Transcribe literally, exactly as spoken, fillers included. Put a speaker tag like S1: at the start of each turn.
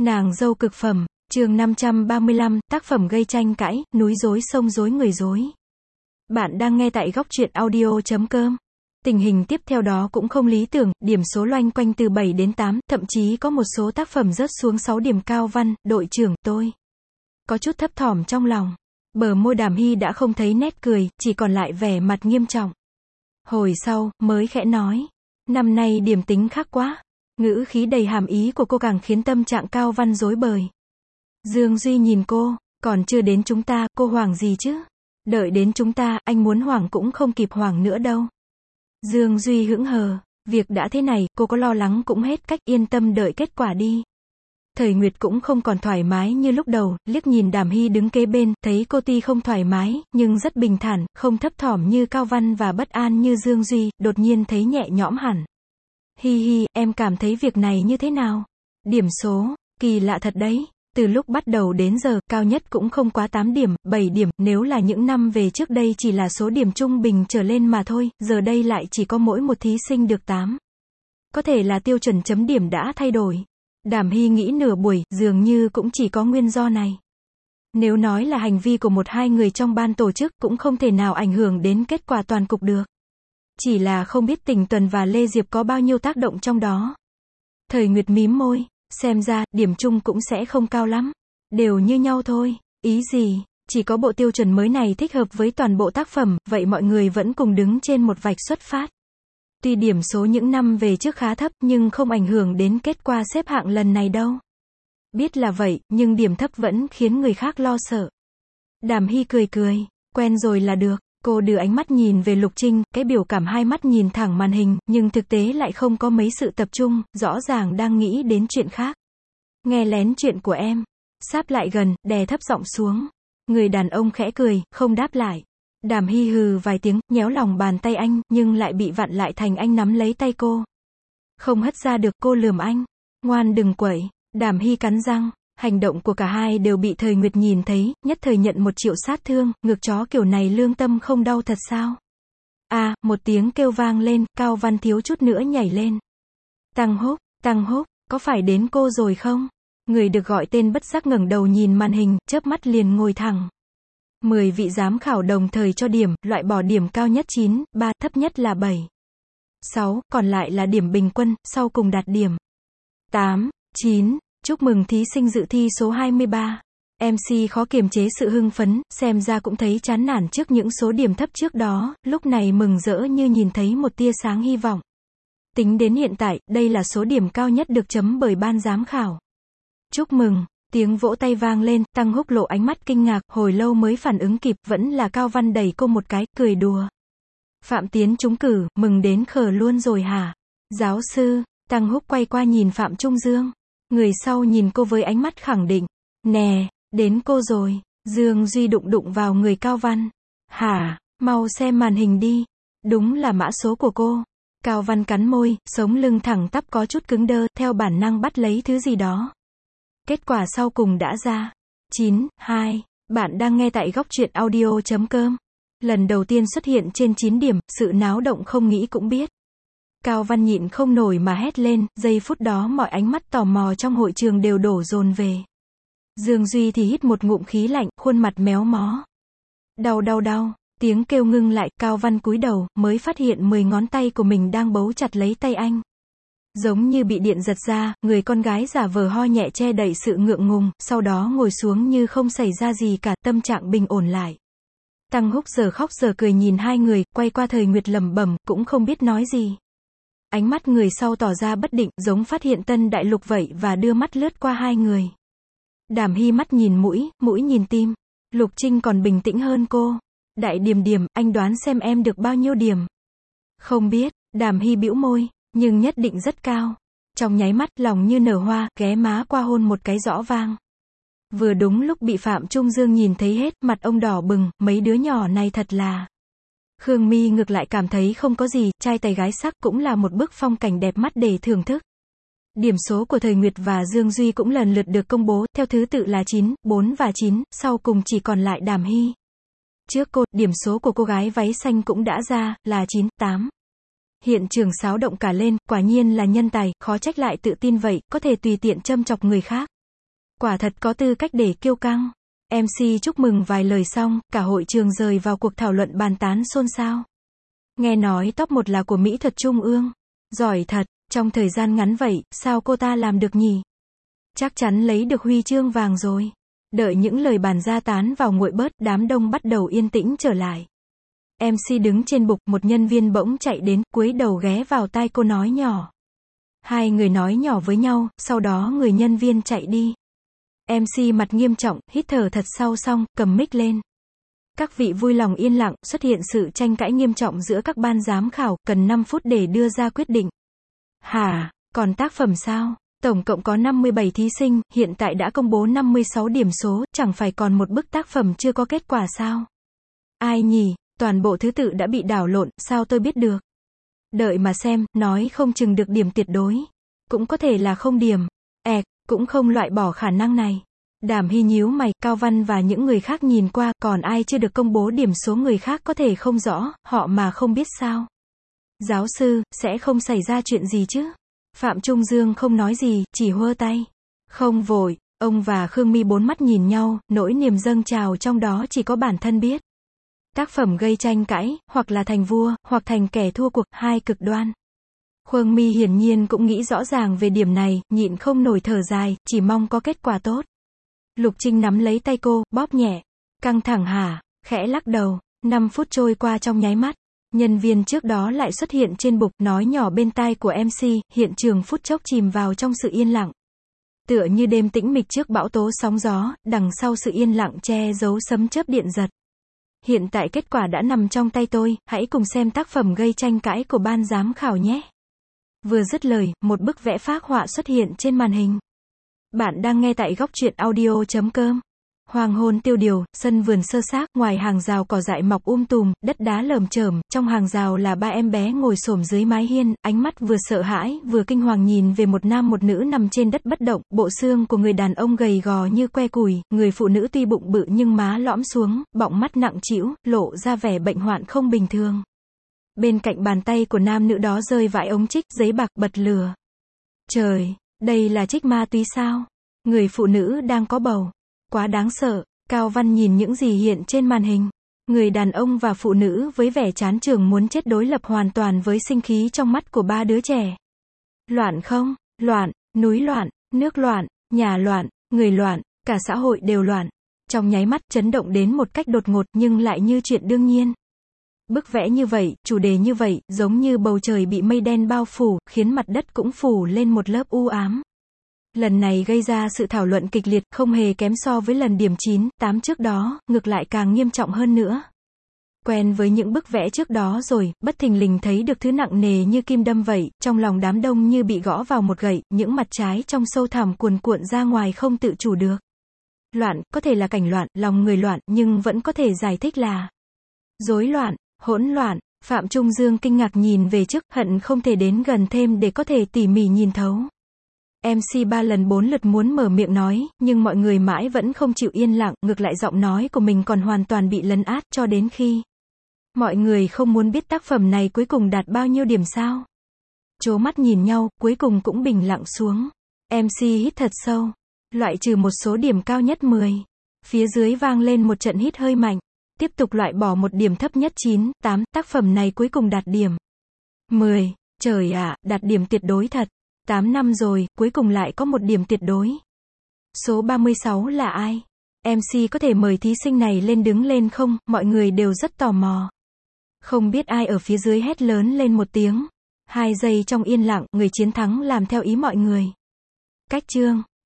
S1: Nàng dâu cực phẩm, chương năm trăm ba mươi lăm, tác phẩm gây tranh cãi, núi rối sông rối người rối. Bạn đang nghe tại góc truyện audio chấm com. Tình hình tiếp theo đó cũng không lý tưởng, điểm số loanh quanh từ bảy đến tám, thậm chí có một số tác phẩm rớt xuống sáu điểm. Cao Văn, đội trưởng, tôi có chút thấp thỏm trong lòng. Bờ môi Đàm Hy đã không thấy nét cười, chỉ còn lại vẻ mặt nghiêm trọng. Hồi sau, mới khẽ nói, năm nay điểm tính khác quá. Ngữ khí đầy hàm ý của cô càng khiến tâm trạng Cao Văn rối bời. Dương Duy nhìn cô, còn chưa đến chúng ta, cô hoảng gì chứ? Đợi đến chúng ta, anh muốn hoảng cũng không kịp hoảng nữa đâu. Dương Duy hững hờ, việc đã thế này, cô có lo lắng cũng hết cách, yên tâm đợi kết quả đi. Thời Nguyệt cũng không còn thoải mái như lúc đầu, liếc nhìn Đàm Hy đứng kế bên, thấy cô tuy không thoải mái, nhưng rất bình thản, không thấp thỏm như Cao Văn và bất an như Dương Duy, đột nhiên thấy nhẹ nhõm hẳn. Hi hi, em cảm thấy việc này như thế nào? Điểm số, kỳ lạ thật đấy. Từ lúc bắt đầu đến giờ, cao nhất cũng không quá tám điểm, bảy điểm, nếu là những năm về trước đây chỉ là số điểm trung bình trở lên mà thôi, giờ đây lại chỉ có mỗi một thí sinh được tám. Có thể là tiêu chuẩn chấm điểm đã thay đổi. Đàm Hy nghĩ nửa buổi, dường như cũng chỉ có nguyên do này. Nếu nói là hành vi của một hai người trong ban tổ chức cũng không thể nào ảnh hưởng đến kết quả toàn cục được. Chỉ là không biết Tình Tuần và Lê Diệp có bao nhiêu tác động trong đó. Thời Nguyệt mím môi, xem ra, điểm chung cũng sẽ không cao lắm. Đều như nhau thôi. Ý gì? Chỉ có bộ tiêu chuẩn mới này thích hợp với toàn bộ tác phẩm, vậy mọi người vẫn cùng đứng trên một vạch xuất phát. Tuy điểm số những năm về trước khá thấp, nhưng không ảnh hưởng đến kết quả xếp hạng lần này đâu. Biết là vậy, nhưng điểm thấp vẫn khiến người khác lo sợ. Đàm Hy cười cười, quen rồi là được. Cô đưa ánh mắt nhìn về Lục Trinh, cái biểu cảm hai mắt nhìn thẳng màn hình, nhưng thực tế lại không có mấy sự tập trung, rõ ràng đang nghĩ đến chuyện khác. Nghe lén chuyện của em. Sáp lại gần, đè thấp giọng xuống. Người đàn ông khẽ cười, không đáp lại. Đàm Hy hừ vài tiếng, nhéo lòng bàn tay anh, nhưng lại bị vặn lại thành anh nắm lấy tay cô. Không hất ra được, cô lườm anh. Ngoan đừng quậy. Đàm Hy cắn răng. Hành động của cả hai đều bị Thời Nguyệt nhìn thấy, nhất thời nhận một triệu sát thương, ngược chó kiểu này lương tâm không đau thật sao? À, một tiếng kêu vang lên, Cao Văn thiếu chút nữa nhảy lên. Tăng Húc, Tăng Húc, có phải đến cô rồi không? Người được gọi tên bất giác ngẩng đầu nhìn màn hình, chớp mắt liền ngồi thẳng. Mười vị giám khảo đồng thời cho điểm, loại bỏ điểm cao nhất chín, ba, thấp nhất là bảy, sáu, còn lại là điểm bình quân, sau cùng đạt điểm tám, chín. Chúc mừng thí sinh dự thi số hai mươi ba. em xê khó kiềm chế sự hưng phấn, xem ra cũng thấy chán nản trước những số điểm thấp trước đó, lúc này mừng rỡ như nhìn thấy một tia sáng hy vọng. Tính đến hiện tại, đây là số điểm cao nhất được chấm bởi ban giám khảo. Chúc mừng, tiếng vỗ tay vang lên, Tăng Húc lộ ánh mắt kinh ngạc, hồi lâu mới phản ứng kịp, vẫn là Cao Văn đẩy cô một cái, cười đùa. Phạm Tiến trúng cử, mừng đến khờ luôn rồi hả? Giáo sư, Tăng Húc quay qua nhìn Phạm Trung Dương. Người sau nhìn cô với ánh mắt khẳng định. Nè, đến cô rồi. Dương Duy đụng đụng vào người Cao Văn. Hả, mau xem màn hình đi. Đúng là mã số của cô. Cao Văn cắn môi, sống lưng thẳng tắp có chút cứng đơ, theo bản năng bắt lấy thứ gì đó. Kết quả sau cùng đã ra. chín, hai. Bạn đang nghe tại góc truyện audio chấm com. Lần đầu tiên xuất hiện trên chín điểm, sự náo động không nghĩ cũng biết. Cao Văn nhịn không nổi mà hét lên, giây phút đó mọi ánh mắt tò mò trong hội trường đều đổ dồn về. Dương Duy thì hít một ngụm khí lạnh, khuôn mặt méo mó. Đau đau đau, tiếng kêu ngưng lại, Cao Văn cúi đầu, mới phát hiện mười ngón tay của mình đang bấu chặt lấy tay anh. Giống như bị điện giật ra, người con gái giả vờ ho nhẹ che đậy sự ngượng ngùng, sau đó ngồi xuống như không xảy ra gì cả, tâm trạng bình ổn lại. Tăng Húc giờ khóc giờ cười nhìn hai người, quay qua Thời Nguyệt lẩm bẩm, cũng không biết nói gì. Ánh mắt người sau tỏ ra bất định, giống phát hiện tân đại lục vậy và đưa mắt lướt qua hai người. Đàm Hy mắt nhìn mũi, mũi nhìn tim. Lục Trinh còn bình tĩnh hơn cô. Đại Điềm Điềm, anh đoán xem em được bao nhiêu điểm? Không biết, Đàm Hy bĩu môi, nhưng nhất định rất cao. Trong nháy mắt, lòng như nở hoa, ghé má qua hôn một cái rõ vang. Vừa đúng lúc bị Phạm Trung Dương nhìn thấy hết, mặt ông đỏ bừng, mấy đứa nhỏ này thật là... Khương My ngược lại cảm thấy không có gì, trai tài gái sắc cũng là một bức phong cảnh đẹp mắt để thưởng thức. Điểm số của Thời Nguyệt và Dương Duy cũng lần lượt được công bố, theo thứ tự là chín, bốn và chín, sau cùng chỉ còn lại Đàm Hy. Trước cô, điểm số của cô gái váy xanh cũng đã ra, là chín, tám. Hiện trường xáo động cả lên, quả nhiên là nhân tài, khó trách lại tự tin vậy, có thể tùy tiện châm chọc người khác. Quả thật có tư cách để kiêu căng. em xê chúc mừng vài lời xong, cả hội trường rời vào cuộc thảo luận bàn tán xôn xao. Nghe nói top một là của mỹ thuật trung ương. Giỏi thật, trong thời gian ngắn vậy, sao cô ta làm được nhỉ? Chắc chắn lấy được huy chương vàng rồi. Đợi những lời bàn ra tán vào nguội bớt, đám đông bắt đầu yên tĩnh trở lại. em xê đứng trên bục, một nhân viên bỗng chạy đến, cúi đầu ghé vào tai cô nói nhỏ. Hai người nói nhỏ với nhau, sau đó người nhân viên chạy đi. em xê mặt nghiêm trọng, hít thở thật sâu xong, cầm mic lên. Các vị vui lòng yên lặng, xuất hiện sự tranh cãi nghiêm trọng giữa các ban giám khảo, cần năm phút để đưa ra quyết định. Hả, còn tác phẩm sao? Tổng cộng có năm mươi bảy thí sinh, hiện tại đã công bố năm mươi sáu điểm số, chẳng phải còn một bức tác phẩm chưa có kết quả sao? Ai nhỉ? Toàn bộ thứ tự đã bị đảo lộn, sao tôi biết được? Đợi mà xem, nói không chừng được điểm tuyệt đối. Cũng có thể là không điểm. Ẹc, cũng không loại bỏ khả năng này. Đàm Hy nhíu mày, Cao Văn và những người khác nhìn qua, còn ai chưa được công bố điểm số người khác có thể không rõ, họ mà không biết sao? Giáo sư, sẽ không xảy ra chuyện gì chứ? Phạm Trung Dương không nói gì, chỉ hơ tay. Không vội, ông và Khương My bốn mắt nhìn nhau, nỗi niềm dâng trào trong đó chỉ có bản thân biết. Tác phẩm gây tranh cãi, hoặc là thành vua, hoặc thành kẻ thua cuộc, hai cực đoan. Khương My hiển nhiên cũng nghĩ rõ ràng về điểm này, nhịn không nổi thở dài, chỉ mong có kết quả tốt. Lục Trinh nắm lấy tay cô, bóp nhẹ. Căng thẳng hả? Khẽ lắc đầu. Năm phút trôi qua trong nháy mắt. Nhân viên trước đó lại xuất hiện trên bục, nói nhỏ bên tai của em xê, hiện trường phút chốc chìm vào trong sự yên lặng. Tựa như đêm tĩnh mịch trước bão tố sóng gió, đằng sau sự yên lặng che giấu sấm chớp điện giật. Hiện tại kết quả đã nằm trong tay tôi, hãy cùng xem tác phẩm gây tranh cãi của ban giám khảo nhé. Vừa dứt lời, một bức vẽ phác họa xuất hiện trên màn hình. Bạn đang nghe tại góc truyện audio chấm com. Hoàng hôn tiêu điều, sân vườn sơ xác, ngoài hàng rào cỏ dại mọc um tùm, đất đá lởm chởm, trong hàng rào là ba em bé ngồi xổm dưới mái hiên, ánh mắt vừa sợ hãi, vừa kinh hoàng nhìn về một nam một nữ nằm trên đất bất động, bộ xương của người đàn ông gầy gò như que củi, người phụ nữ tuy bụng bự nhưng má lõm xuống, bọng mắt nặng trĩu, lộ ra vẻ bệnh hoạn không bình thường. Bên cạnh bàn tay của nam nữ đó rơi vãi ống trích, giấy bạc, bật lửa. Trời, đây là trích ma túy sao? Người phụ nữ đang có bầu. Quá đáng sợ. Cao Văn nhìn những gì hiện trên màn hình. Người đàn ông và phụ nữ với vẻ chán chường muốn chết đối lập hoàn toàn với sinh khí trong mắt của ba đứa trẻ. Loạn không? Loạn, núi loạn, nước loạn, nhà loạn, người loạn, cả xã hội đều loạn. Trong nháy mắt chấn động đến một cách đột ngột nhưng lại như chuyện đương nhiên. Bức vẽ như vậy, chủ đề như vậy, giống như bầu trời bị mây đen bao phủ, khiến mặt đất cũng phủ lên một lớp u ám. Lần này gây ra sự thảo luận kịch liệt, không hề kém so với lần điểm chín, tám trước đó, ngược lại càng nghiêm trọng hơn nữa. Quen với những bức vẽ trước đó rồi, bất thình lình thấy được thứ nặng nề như kim đâm vậy, trong lòng đám đông như bị gõ vào một gậy, những mặt trái trong sâu thẳm cuồn cuộn ra ngoài không tự chủ được. Loạn, có thể là cảnh loạn, lòng người loạn, nhưng vẫn có thể giải thích là rối loạn, hỗn loạn. Phạm Trung Dương kinh ngạc nhìn về trước, hận không thể đến gần thêm để có thể tỉ mỉ nhìn thấu. em xê ba lần bốn lượt muốn mở miệng nói, nhưng mọi người mãi vẫn không chịu yên lặng, ngược lại giọng nói của mình còn hoàn toàn bị lấn át, cho đến khi mọi người không muốn biết tác phẩm này cuối cùng đạt bao nhiêu điểm sao. Trố mắt nhìn nhau, cuối cùng cũng bình lặng xuống. em xê hít thật sâu. Loại trừ một số điểm cao nhất mười. Phía dưới vang lên một trận hít hơi mạnh. Tiếp tục loại bỏ một điểm thấp nhất chín, tám, tác phẩm này cuối cùng đạt điểm mười. Trời ạ, đạt điểm tuyệt đối thật. tám năm rồi, cuối cùng lại có một điểm tuyệt đối. Số ba mươi sáu là ai? em xê có thể mời thí sinh này lên đứng lên không? Mọi người đều rất tò mò. Không biết ai ở phía dưới hét lớn lên một tiếng. Hai giây trong yên lặng, người chiến thắng làm theo ý mọi người. Cách chương.